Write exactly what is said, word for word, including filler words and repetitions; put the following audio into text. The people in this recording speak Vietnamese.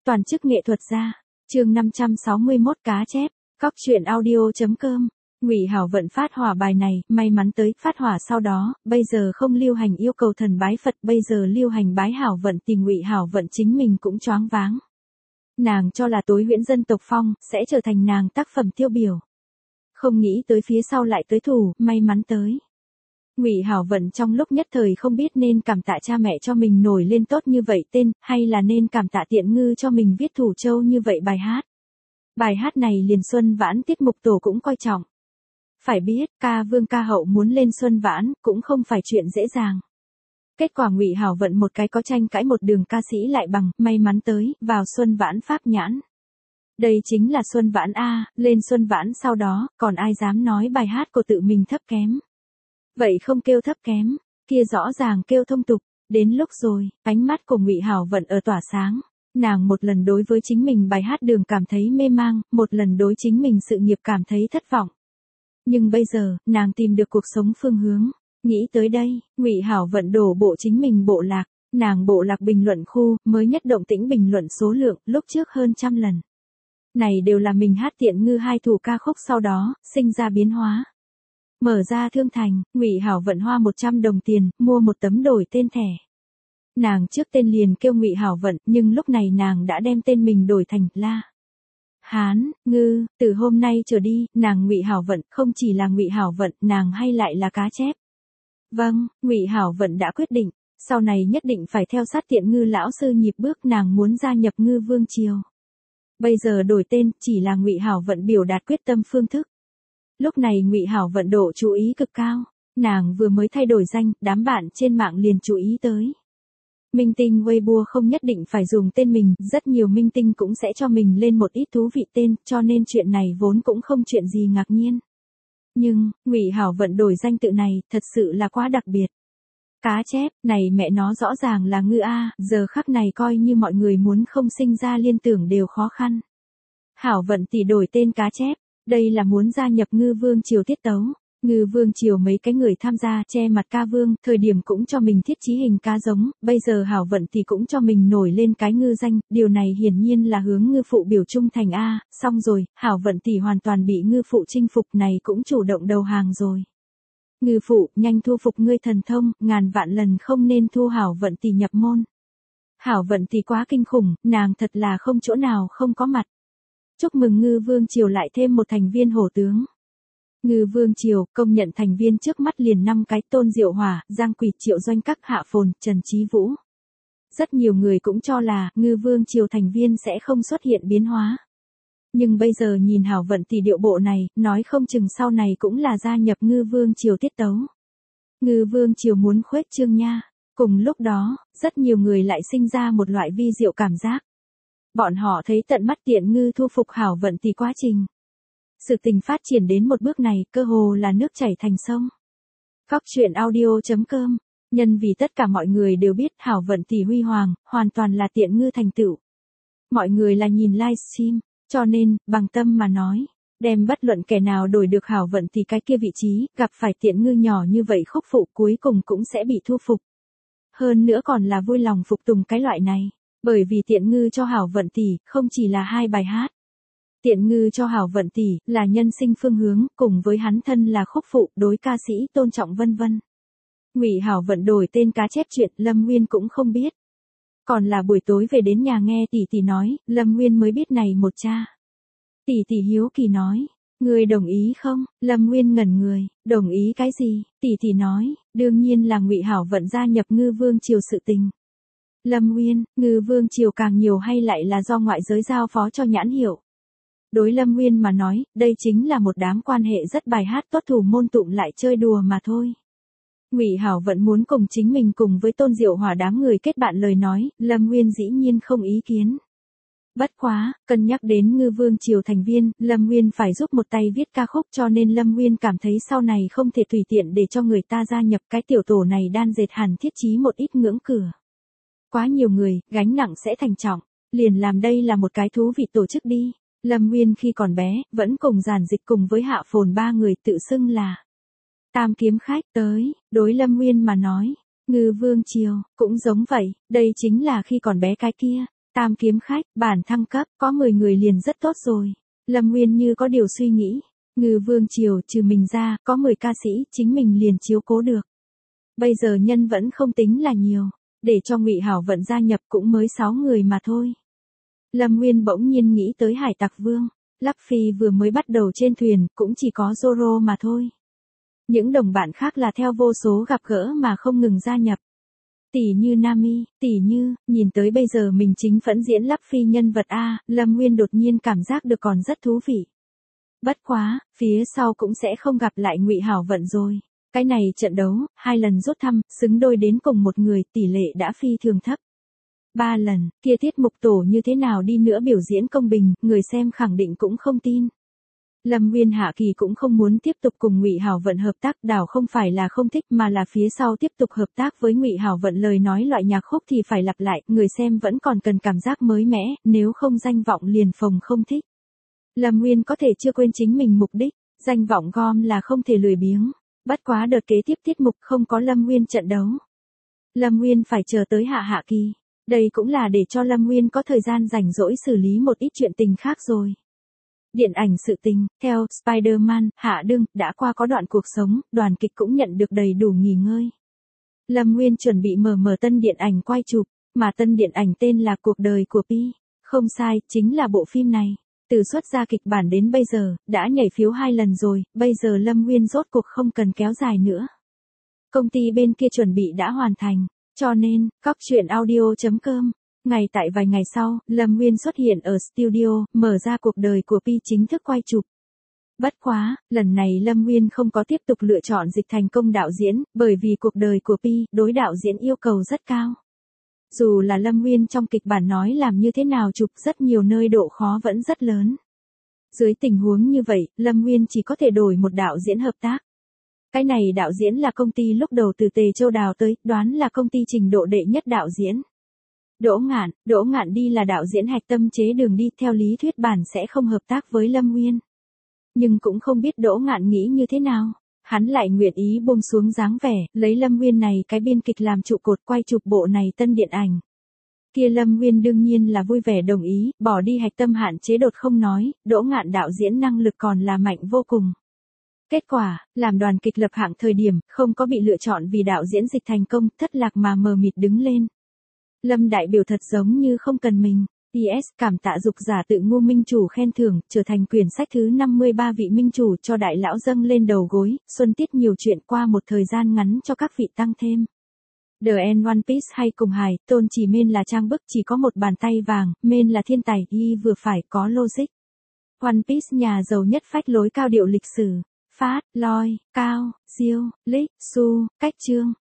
Toàn chức nghệ thuật gia. Chương năm trăm sáu mươi mốt cá chép. Cóc truyện audio chấm com. Ngụy Hảo Vận phát hỏa bài này, may mắn tới, phát hỏa sau đó, bây giờ không lưu hành yêu cầu thần bái Phật, bây giờ lưu hành bái Hảo Vận thì Ngụy Hảo Vận chính mình cũng choáng váng. Nàng cho là tối huyễn dân tộc phong, sẽ trở thành nàng tác phẩm tiêu biểu. Không nghĩ tới phía sau lại tới thủ, may mắn tới. Ngụy Hảo Vận trong lúc nhất thời không biết nên cảm tạ cha mẹ cho mình nổi lên tốt như vậy tên, hay là nên cảm tạ Tiện Ngư cho mình viết thủ châu như vậy bài hát. Bài hát này liền Xuân Vãn tiết mục tổ cũng coi trọng. Phải biết, ca vương ca hậu muốn lên Xuân Vãn, cũng không phải chuyện dễ dàng. Kết quả Ngụy Hảo Vận một cái có tranh cãi một đường ca sĩ lại bằng, may mắn tới, vào Xuân Vãn pháp nhãn. Đây chính là Xuân Vãn A, lên Xuân Vãn sau đó, còn ai dám nói bài hát của tự mình thấp kém. Vậy không kêu thấp kém, kia rõ ràng kêu thông tục. Đến lúc rồi, ánh mắt của Ngụy Hảo Vận ở tỏa sáng. Nàng một lần đối với chính mình bài hát đường cảm thấy mê mang, một lần đối chính mình sự nghiệp cảm thấy thất vọng. Nhưng bây giờ, nàng tìm được cuộc sống phương hướng. Nghĩ tới đây, Ngụy Hảo Vận đổ bộ chính mình bộ lạc. Nàng bộ lạc bình luận khu, mới nhất động tĩnh bình luận số lượng, lúc trước hơn trăm lần. Này đều là mình hát Tiện Ngư hai thủ ca khúc sau đó, sinh ra biến hóa. Mở ra thương thành, Ngụy Hảo Vận hoa một trăm đồng tiền, mua một tấm đổi tên thẻ. Nàng trước tên liền kêu Ngụy Hảo Vận, nhưng lúc này nàng đã đem tên mình đổi thành La Hán Ngư, từ hôm nay trở đi, nàng Ngụy Hảo Vận không chỉ là Ngụy Hảo Vận, nàng hay lại là cá chép. Vâng, Ngụy Hảo Vận đã quyết định, sau này nhất định phải theo sát Tiện Ngư lão sư nhịp bước, nàng muốn gia nhập Ngư Vương Triều. Bây giờ đổi tên, chỉ là Ngụy Hảo Vận biểu đạt quyết tâm phương thức. Lúc này Ngụy Hảo Vận độ chú ý cực cao, nàng vừa mới thay đổi danh, đám bạn trên mạng liền chú ý tới. Minh tinh Weibo không nhất định phải dùng tên mình, rất nhiều minh tinh cũng sẽ cho mình lên một ít thú vị tên, cho nên chuyện này vốn cũng không chuyện gì ngạc nhiên. Nhưng, Ngụy Hảo Vận đổi danh tự này, thật sự là quá đặc biệt. Cá chép, này mẹ nó rõ ràng là Ngư A, giờ khắc này coi như mọi người muốn không sinh ra liên tưởng đều khó khăn. Hảo Vận tỷ đổi tên cá chép. Đây là muốn gia nhập Ngư Vương Triều tiết tấu. Ngư Vương Triều mấy cái người tham gia che mặt ca vương, thời điểm cũng cho mình thiết chí hình cá giống, bây giờ Hảo Vận thì cũng cho mình nổi lên cái ngư danh, điều này hiển nhiên là hướng ngư phụ biểu trung thành A, xong rồi, Hảo Vận thì hoàn toàn bị ngư phụ chinh phục, này cũng chủ động đầu hàng rồi. Ngư phụ, nhanh thu phục ngươi thần thông, ngàn vạn lần không nên thu Hảo Vận thì nhập môn. Hảo Vận thì quá kinh khủng, nàng thật là không chỗ nào không có mặt. Chúc mừng Ngư Vương Triều lại thêm một thành viên hổ tướng. Ngư Vương Triều công nhận thành viên trước mắt liền năm cái: Tôn Diệu Hỏa, Giang Quỳ, Triệu Doanh Các, Hạ Phồn, Trần Chí Vũ. Rất nhiều người cũng cho là Ngư Vương Triều thành viên sẽ không xuất hiện biến hóa. Nhưng bây giờ nhìn Hảo Vận thì điệu bộ này, nói không chừng sau này cũng là gia nhập Ngư Vương Triều tiết tấu. Ngư Vương Triều muốn khuếch trương nha. Cùng lúc đó, rất nhiều người lại sinh ra một loại vi diệu cảm giác. Bọn họ thấy tận mắt Tiện Ngư thu phục Hảo Vận thì quá trình. Sự tình phát triển đến một bước này, cơ hồ là nước chảy thành sông. Cóc truyện audio chấm com. Nhân vì tất cả mọi người đều biết Hảo Vận thì huy hoàng, hoàn toàn là Tiện Ngư thành tựu. Mọi người là nhìn livestream, cho nên, bằng tâm mà nói, đem bất luận kẻ nào đổi được Hảo Vận thì cái kia vị trí, gặp phải Tiện Ngư nhỏ như vậy khúc phụ cuối cùng cũng sẽ bị thu phục. Hơn nữa còn là vui lòng phục tùng cái loại này. Bởi vì Tiện Ngư cho Hảo Vận tỷ, không chỉ là hai bài hát. Tiện Ngư cho Hảo Vận tỷ, là nhân sinh phương hướng, cùng với hắn thân là khúc phụ, đối ca sĩ tôn trọng vân vân. Ngụy Hảo Vận đổi tên cá chép chuyện, Lâm Nguyên cũng không biết. Còn là buổi tối về đến nhà nghe tỷ tỷ nói, Lâm Nguyên mới biết này một cha. Tỷ tỷ hiếu kỳ nói, người đồng ý không? Lâm Nguyên ngẩn người, đồng ý cái gì? Tỷ tỷ nói, đương nhiên là Ngụy Hảo Vận gia nhập Ngư Vương Triều sự tình. Lâm Nguyên, Ngư Vương Triều càng nhiều hay lại là do ngoại giới giao phó cho nhãn hiệu. Đối Lâm Nguyên mà nói, đây chính là một đám quan hệ rất bài hát tốt thủ môn tụm lại chơi đùa mà thôi. Ngụy Hảo Vận muốn cùng chính mình cùng với Tôn Diệu Hỏa đám người kết bạn lời nói, Lâm Nguyên dĩ nhiên không ý kiến. Bất quá, cân nhắc đến Ngư Vương Triều thành viên, Lâm Nguyên phải giúp một tay viết ca khúc, cho nên Lâm Nguyên cảm thấy sau này không thể tùy tiện để cho người ta gia nhập, cái tiểu tổ này đan dệt hẳn thiết chí một ít ngưỡng cửa. Quá nhiều người, gánh nặng sẽ thành trọng, liền làm đây là một cái thú vị tổ chức đi. Lâm Nguyên khi còn bé, vẫn cùng Giản Dịch cùng với Hạ Phồn ba người tự xưng là Tam Kiếm Khách. Tới, đối Lâm Nguyên mà nói, Ngư Vương Triều, cũng giống vậy, đây chính là khi còn bé cái kia, Tam kiếm khách, bản thăng cấp, có mười người liền rất tốt rồi. Lâm Nguyên như có điều suy nghĩ. Ngư Vương Triều trừ mình ra, có mười ca sĩ, chính mình liền chiếu cố được. Bây giờ nhân vẫn không tính là nhiều. Để cho Ngụy Hảo Vận gia nhập cũng mới sáu người mà thôi. Lâm Nguyên bỗng nhiên nghĩ tới Hải Tặc Vương. Lắc Phi vừa mới bắt đầu trên thuyền, cũng chỉ có Zoro mà thôi. Những đồng bạn khác là theo vô số gặp gỡ mà không ngừng gia nhập. Tỷ như Nami, tỷ như, nhìn tới bây giờ mình chính phẫn diễn Lắc Phi nhân vật A, Lâm Nguyên đột nhiên cảm giác được còn rất thú vị. Bất quá, phía sau cũng sẽ không gặp lại Ngụy Hảo Vận rồi. Cái này trận đấu, hai lần rút thăm, xứng đôi đến cùng một người, tỷ lệ đã phi thường thấp. Ba lần, kia tiết mục tổ như thế nào đi nữa biểu diễn công bình, người xem khẳng định cũng không tin. Lâm Nguyên hạ kỳ cũng không muốn tiếp tục cùng Ngụy Hảo Vận hợp tác, đảo không phải là không thích mà là phía sau tiếp tục hợp tác với Ngụy Hảo Vận lời nói loại nhạc khúc thì phải lặp lại, người xem vẫn còn cần cảm giác mới mẻ, nếu không danh vọng liền phồng không thích. Lâm Nguyên có thể chưa quên chính mình mục đích, danh vọng gom là không thể lười biếng. Bất quá đợt kế tiếp tiết mục không có Lâm Nguyên trận đấu. Lâm Nguyên phải chờ tới hạ hạ kỳ. Đây cũng là để cho Lâm Nguyên có thời gian rảnh rỗi xử lý một ít chuyện tình khác rồi. Điện ảnh sự tình, theo Spider-Man, Hạ Đương, đã qua có đoạn cuộc sống, đoàn kịch cũng nhận được đầy đủ nghỉ ngơi. Lâm Nguyên chuẩn bị mở mở tân điện ảnh quay chụp, mà tân điện ảnh tên là Cuộc đời của Pi. Không sai, chính là bộ phim này. Từ xuất ra kịch bản đến bây giờ, đã nhảy phiếu hai lần rồi, bây giờ Lâm Nguyên rốt cuộc không cần kéo dài nữa. Công ty bên kia chuẩn bị đã hoàn thành, cho nên, cóc truyện audio chấm com. Ngày tại vài ngày sau, Lâm Nguyên xuất hiện ở studio, mở ra Cuộc đời của Pi chính thức quay chụp. Bất quá, lần này Lâm Nguyên không có tiếp tục lựa chọn dịch thành công đạo diễn, bởi vì Cuộc đời của Pi, đối đạo diễn yêu cầu rất cao. Dù là Lâm Nguyên trong kịch bản nói làm như thế nào chụp rất nhiều nơi độ khó vẫn rất lớn. Dưới tình huống như vậy, Lâm Nguyên chỉ có thể đổi một đạo diễn hợp tác. Cái này đạo diễn là công ty lúc đầu từ Tề Châu đào tới, đoán là công ty trình độ đệ nhất đạo diễn. Đỗ Ngạn, Đỗ Ngạn đi là đạo diễn hạch tâm chế đường đi, theo lý thuyết bản sẽ không hợp tác với Lâm Nguyên. Nhưng cũng không biết Đỗ Ngạn nghĩ như thế nào. Hắn lại nguyện ý buông xuống dáng vẻ, lấy Lâm Nguyên này cái biên kịch làm trụ cột quay chụp bộ này tân điện ảnh. Kia Lâm Nguyên đương nhiên là vui vẻ đồng ý, bỏ đi hạch tâm hạn chế đột không nói, Đỗ Ngạn đạo diễn năng lực còn là mạnh vô cùng. Kết quả, làm đoàn kịch lập hạng thời điểm, không có bị lựa chọn vì đạo diễn dịch thành công, thất lạc mà mờ mịt đứng lên. Lâm đại biểu thật giống như không cần mình. pê ét cảm tạ dục giả tự ngu minh chủ khen thưởng, trở thành quyển sách thứ năm mươi ba vị minh chủ cho đại lão dâng lên đầu gối, xuân tiết nhiều chuyện qua một thời gian ngắn cho các vị tăng thêm. The End One Piece hay cùng hài, tôn chỉ men là trang bức chỉ có một bàn tay vàng, men là thiên tài, y vừa phải có logic. One Piece nhà giàu nhất phách lối cao điệu lịch sử, phát, loi, cao, siêu, lích, su, cách chương.